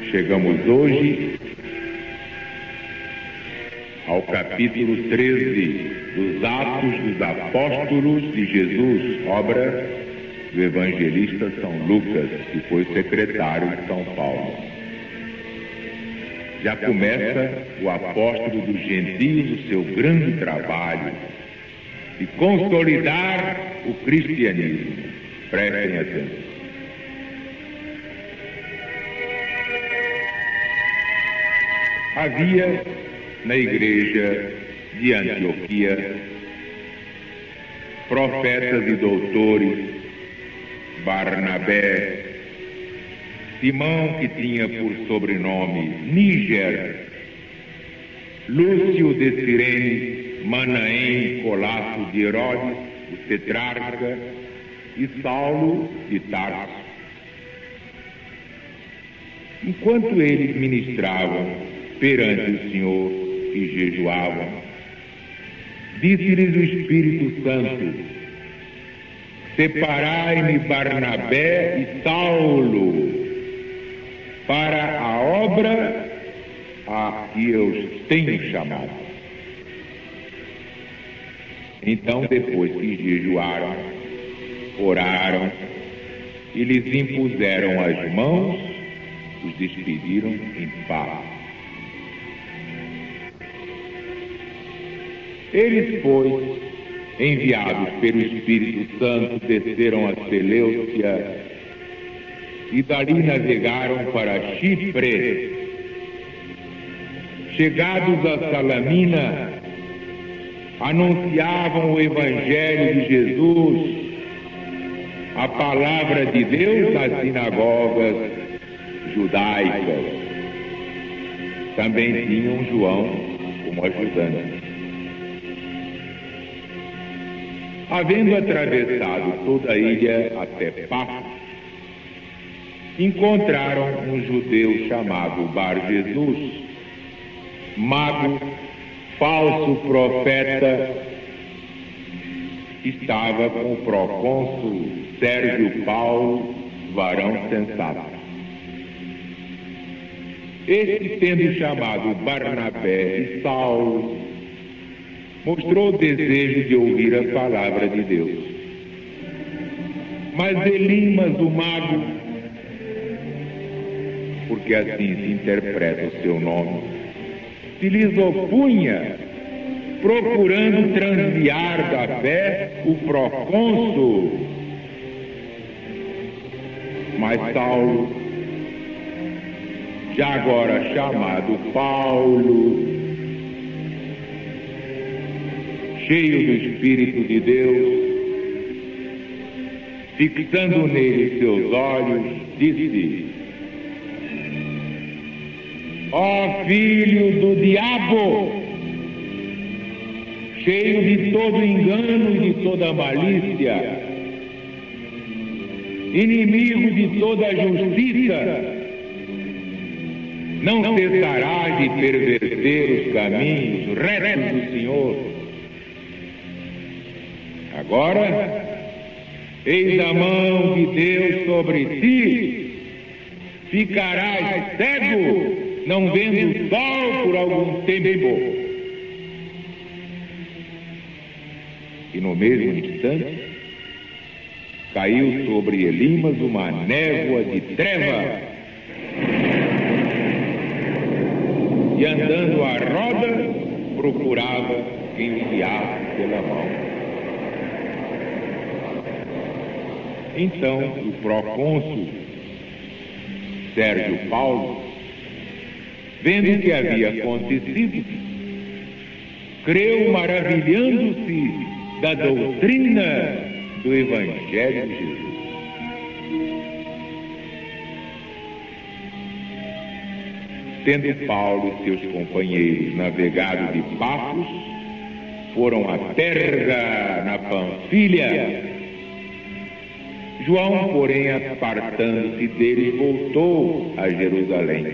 Chegamos hoje ao capítulo 13 dos Atos dos Apóstolos de Jesus, obra do evangelista São Lucas, que foi secretário de São Paulo. Já começa o apóstolo dos gentios o seu grande trabalho de consolidar o cristianismo. Prestem atenção. Havia na igreja de Antioquia profetas e doutores, Barnabé, Simão, que tinha por sobrenome Níger, Lúcio de Cirene, Manaém, Colasso de Herodes, o tetrarca, e Saulo de Tarso. Enquanto eles ministravam perante o Senhor e jejuavam, disse-lhes o Espírito Santo: separai-me Barnabé e Saulo para a obra a que eu os tenho chamado. Então, depois que jejuaram, oraram e lhes impuseram as mãos, os despediram em paz. Eles, pois, enviados pelo Espírito Santo, desceram a Seleucia e dali navegaram para Chipre. Chegados a Salamina, anunciavam o Evangelho de Jesus, a palavra de Deus nas sinagogas judaicas. Também tinham João como ajudante. Havendo atravessado toda a ilha até Pafos, encontraram um judeu chamado Bar-Jesus, mago, falso profeta, que estava com o procônsul Sérgio Paulo, varão sensato. Este, tendo chamado Barnabé e Saulo, mostrou o desejo de ouvir a palavra de Deus. Mas Elimas, o mago, porque assim se interpreta o seu nome, se lhes opunha, procurando transviar da fé o procônsul. Mas Saulo, já agora chamado Paulo, cheio do Espírito de Deus, fixando nele seus olhos, disse: ó filho do diabo, cheio de todo engano e de toda malícia, inimigo de toda a justiça, não cessarás de perverter os caminhos retos do Senhor. Agora, eis a mão de Deus sobre ti, ficarás cego, não vendo o sol por algum tempo. E no mesmo instante, caiu sobre Elimas uma névoa de treva, e andando à roda, procurava quem o guiasse pela mão. Então, o procônsul Sérgio Paulo, vendo o que havia acontecido, creu, maravilhando-se da doutrina do Evangelho de Jesus. Tendo Paulo e seus companheiros navegado de Pafos, foram a Perga, na Panfilha. João, porém, apartando-se deles, voltou a Jerusalém.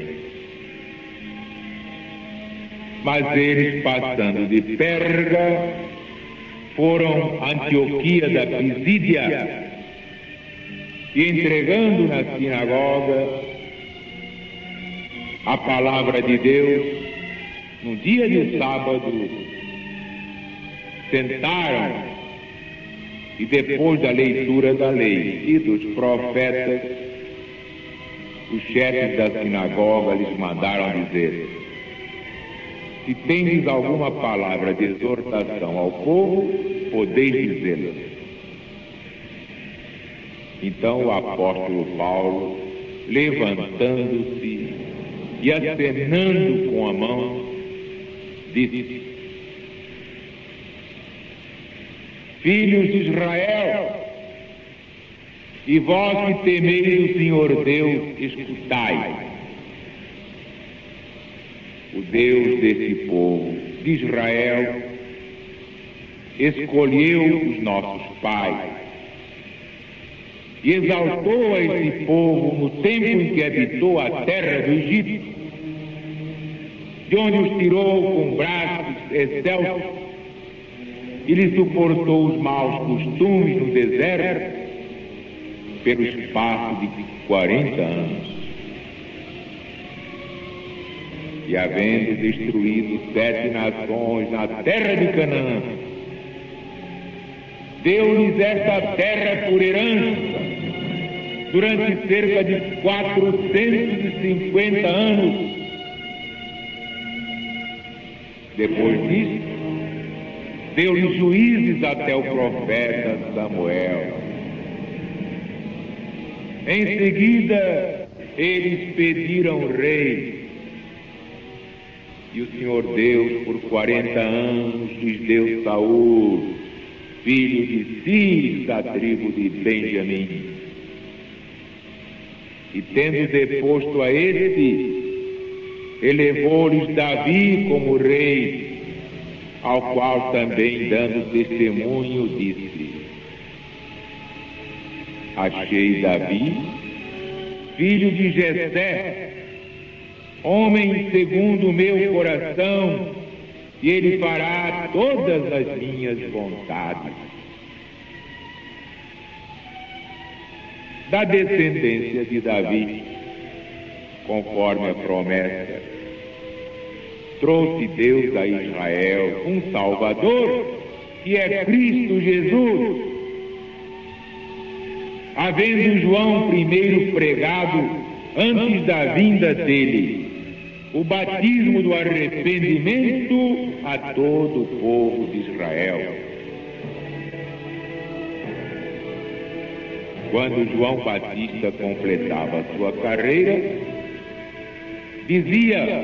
Mas eles, passando de Perga, foram a Antioquia da Pisídia e, entregando na sinagoga, a palavra de Deus, no dia de sábado, sentaram e depois da leitura da lei e dos profetas, os chefes da sinagoga lhes mandaram dizer: se tendes alguma palavra de exortação ao povo, podeis dizê-la. Então o apóstolo Paulo, levantando-se e acenando com a mão, disse: filhos de Israel, e vós que temeis o Senhor Deus, escutai. O Deus desse povo de Israel escolheu os nossos pais e exaltou a esse povo no tempo em que habitou a terra do Egito, de onde os tirou com braços excelsos e lhe suportou os maus costumes no deserto pelo espaço de 40 anos. E havendo destruído 7 nações na terra de Canaã, deu-lhes esta terra por herança durante cerca de 450 anos. Depois disso, deu-lhes juízes até o profeta Samuel. Em seguida, eles pediram rei. E o Senhor Deus, por 40 anos, lhes deu Saul, filho de Cis, da tribo de Benjamim. E tendo deposto a este, elevou-lhes Davi como rei, ao qual também, dando testemunho, disse: achei Davi, filho de Jessé, homem segundo o meu coração, e ele fará todas as minhas vontades. Da descendência de Davi, conforme a promessa, trouxe Deus a Israel um Salvador, que é Cristo Jesus. Havendo João primeiro pregado, antes da vinda dele, o batismo do arrependimento a todo o povo de Israel. Quando João Batista completava sua carreira, dizia: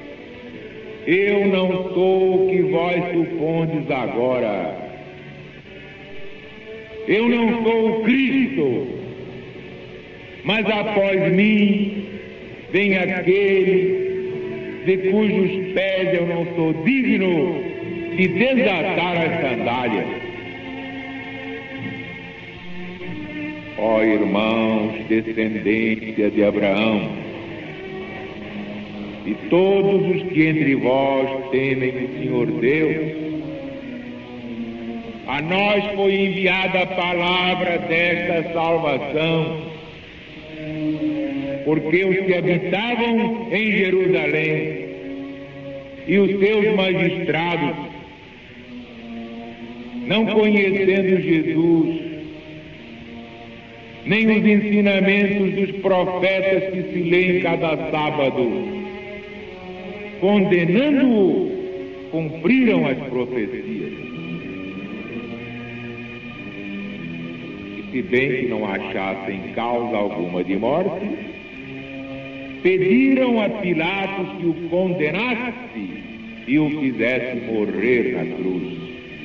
eu não sou o que vós supondes agora. Eu não sou o Cristo, mas após mim vem aquele de cujos pés eu não sou digno de desatar as sandálias. Ó irmãos, descendência de Abraão, e todos os que entre vós temem o Senhor Deus, a nós foi enviada a palavra desta salvação, porque os que habitavam em Jerusalém e os seus magistrados, não conhecendo Jesus, nem os ensinamentos dos profetas que se lêem cada sábado, condenando-o, cumpriram as profecias. E se bem que não achassem causa alguma de morte, pediram a Pilatos que o condenasse e o fizesse morrer na cruz.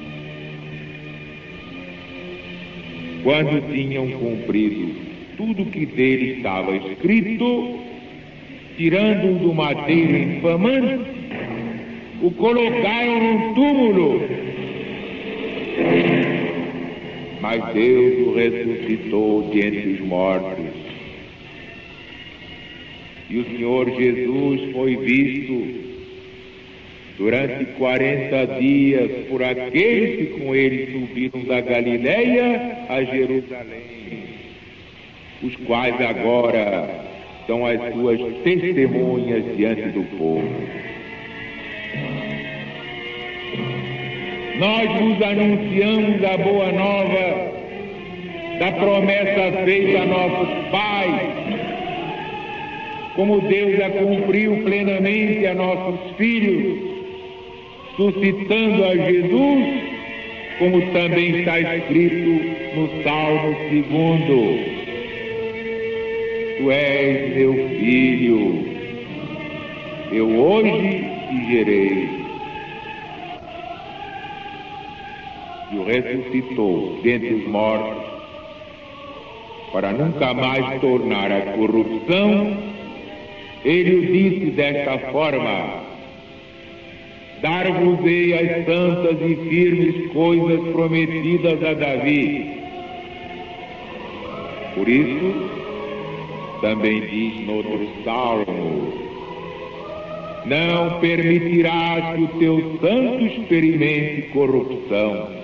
Quando tinham cumprido tudo que dele estava escrito, tirando-o do madeiro infamante, o colocaram num túmulo. Mas Deus o ressuscitou de entre os mortos. E o Senhor Jesus foi visto durante 40 dias por aqueles que com ele subiram da Galileia a Jerusalém, os quais agora são as suas testemunhas diante do povo. Nós vos anunciamos a boa nova da promessa feita a nossos pais, como Deus a cumpriu plenamente a nossos filhos, suscitando a Jesus, como também está escrito no Salmo 2. Tu és meu filho, eu hoje te gerei. E o ressuscitou dentre os mortos, para nunca mais tornar a corrupção. Ele o disse desta forma: dar-vos-ei as santas e firmes coisas prometidas a Davi. Por isso, também diz no outro salmo: não permitirás que o teu santo experimente corrupção.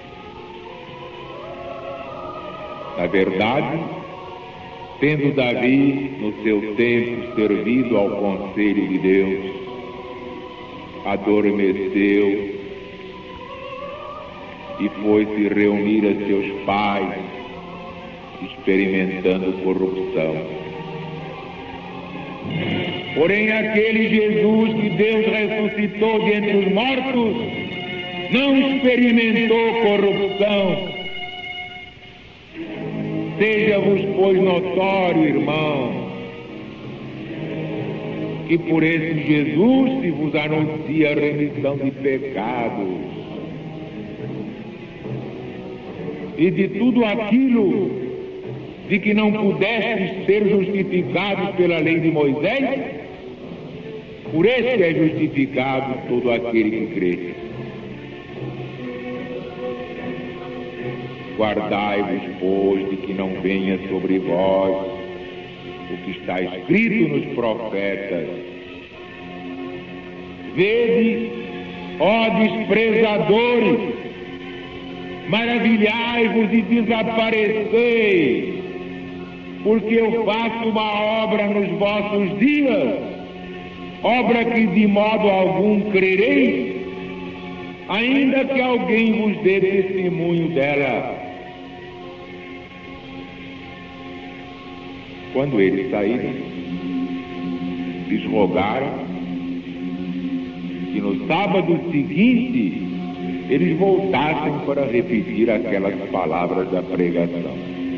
Na verdade, tendo Davi, no seu tempo, servido ao conselho de Deus, adormeceu e foi-se reunir a seus pais, experimentando corrupção. Porém, aquele Jesus que Deus ressuscitou dentre os mortos não experimentou corrupção. Seja-vos, pois, notório, irmão, que por esse Jesus se vos anuncia a remissão de pecados e de tudo aquilo de que não pudestes ser justificados pela lei de Moisés, por esse é justificado todo aquele que crê. Guardai-vos, pois, de que não venha sobre vós o que está escrito nos profetas. Vede, ó desprezadores, maravilhai-vos e desapareceis, porque eu faço uma obra nos vossos dias, obra que de modo algum crereis, ainda que alguém vos dê testemunho dela. Quando eles saíram, lhes rogaram que no sábado seguinte eles voltassem para repetir aquelas palavras da pregação.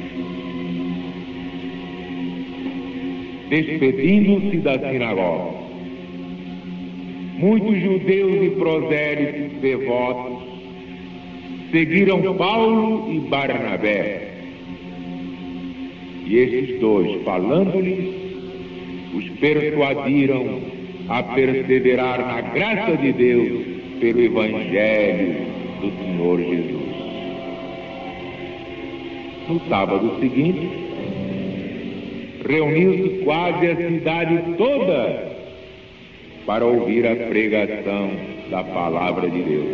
Despedindo-se da sinagoga, muitos judeus e prosélitos devotos seguiram Paulo e Barnabé. E estes dois, falando-lhes, os persuadiram a perseverar na graça de Deus pelo Evangelho do Senhor Jesus. No sábado seguinte, reuniu-se quase a cidade toda para ouvir a pregação da palavra de Deus.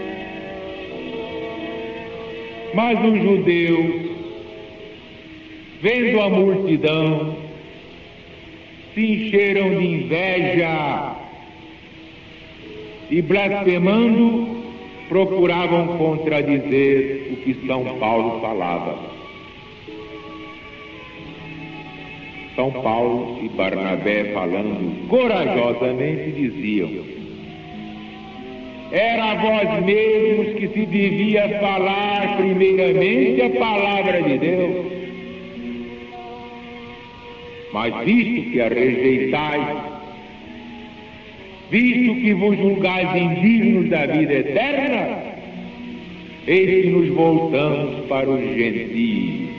Mas os judeus, vendo a multidão, se encheram de inveja e, blasfemando, procuravam contradizer o que São Paulo falava. São Paulo e Barnabé, falando corajosamente, diziam: era a vós mesmos que se devia falar primeiramente a palavra de Deus. Mas visto que a rejeitais, visto que vos julgais indignos da vida eterna, eis que nos voltamos para os gentios.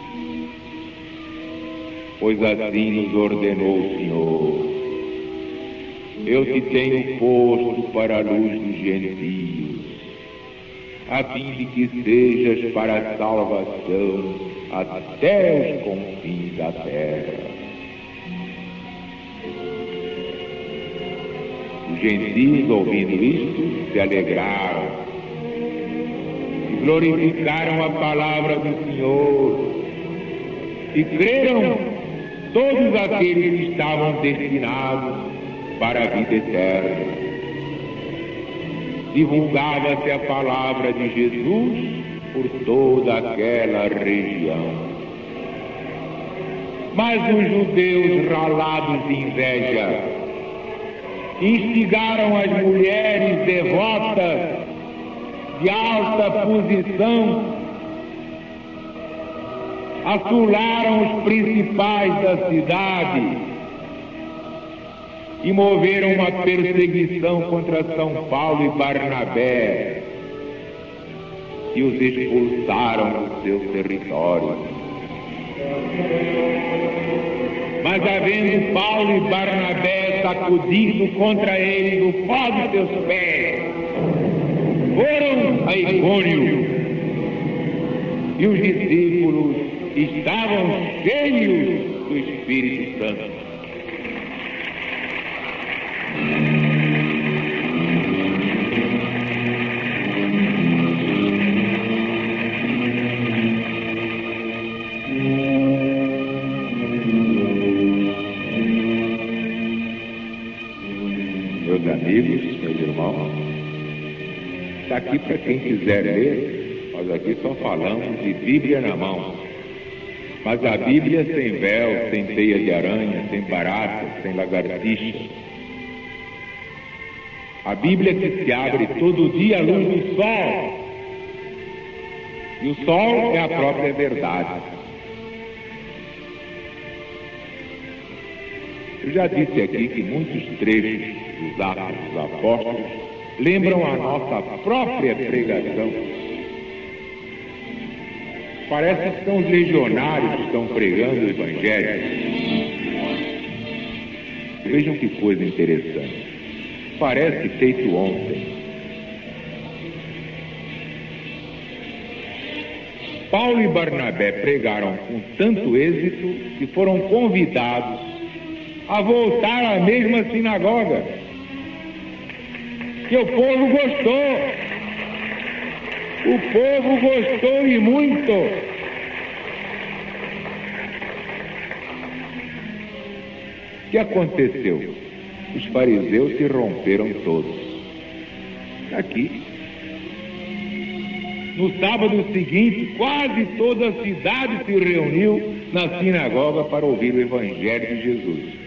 Pois assim nos ordenou o Senhor: eu te tenho posto para a luz dos gentios, a fim de que sejas para a salvação até os confins da terra. Os gentios, ouvindo isto, se alegraram e glorificaram a palavra do Senhor e creram todos aqueles que estavam destinados para a vida eterna. Divulgava-se a palavra de Jesus por toda aquela região. Mas os judeus, ralados de inveja, instigaram as mulheres devotas de alta posição, assolaram os principais da cidade e moveram uma perseguição contra São Paulo e Barnabé e os expulsaram do seu território. Mas havendo Paulo e Barnabé sacudido contra ele do pó dos seus pés, foram a Icônio, e os discípulos estavam cheios do Espírito Santo. Meus amigos, meus irmãos, está aqui para quem quiser ler. Nós aqui só falamos de Bíblia na mão. Mas a Bíblia sem véu, sem teia de aranha, sem barata, sem lagartixa. A Bíblia que se abre todo dia à luz do sol. E o sol é a própria verdade. Eu já disse aqui que muitos trechos dos Atos dos Apóstolos lembram a nossa própria pregação. Parece que são os legionários que estão pregando o Evangelho. Vejam que coisa interessante. Parece feito ontem. Paulo e Barnabé pregaram com tanto êxito que foram convidados a voltar à mesma sinagoga. Que o povo gostou. O povo gostou e muito. O que aconteceu? Os fariseus se romperam todos. Aqui. No sábado seguinte, quase toda a cidade se reuniu na sinagoga para ouvir o Evangelho de Jesus.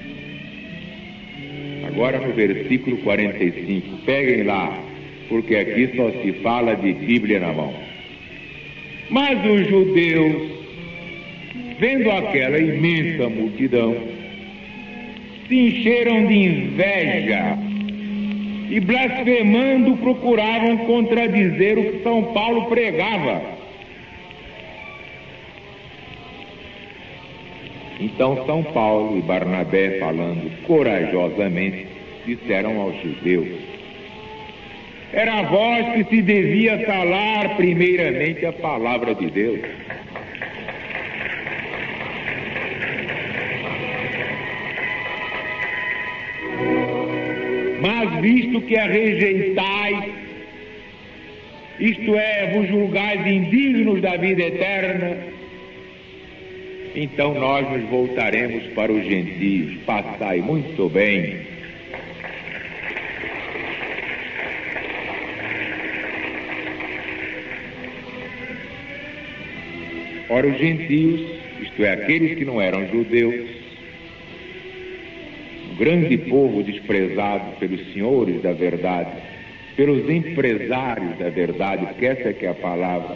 Agora no versículo 45, peguem lá, porque aqui só se fala de Bíblia na mão. Mas os judeus, vendo aquela imensa multidão, se encheram de inveja e, blasfemando, procuravam contradizer o que São Paulo pregava. Então São Paulo e Barnabé, falando corajosamente, disseram aos judeus: era a vós que se devia calar primeiramente a palavra de Deus. Mas visto que a rejeitais, isto é, vos julgais indignos da vida eterna, então nós nos voltaremos para os gentios. Passai muito bem. Ora, os gentios, isto é, aqueles que não eram judeus, um grande povo desprezado pelos senhores da verdade, pelos empresários da verdade, porque essa é que é a palavra.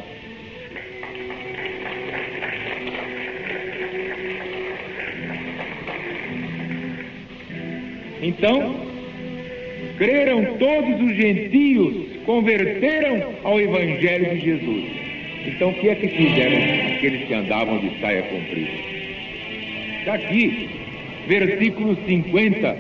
Então, creram todos os gentios, converteram ao Evangelho de Jesus. Então, o que é que fizeram aqueles que andavam de saia comprida? Está aqui, versículo 50.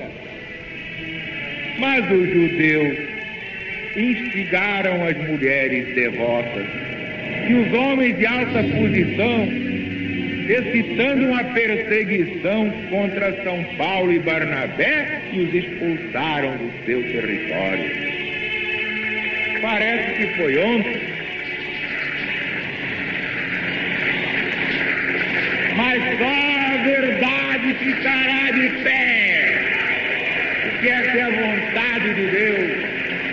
Mas os judeus instigaram as mulheres devotas e os homens de alta posição, excitando uma perseguição contra São Paulo e Barnabé, e os expulsaram do seu território. Parece que foi ontem. Mas só a verdade ficará de pé, porque essa é a vontade de Deus.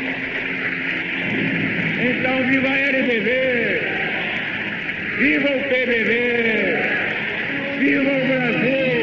Então, viva a LBV, viva o PBB, viva o Brasil!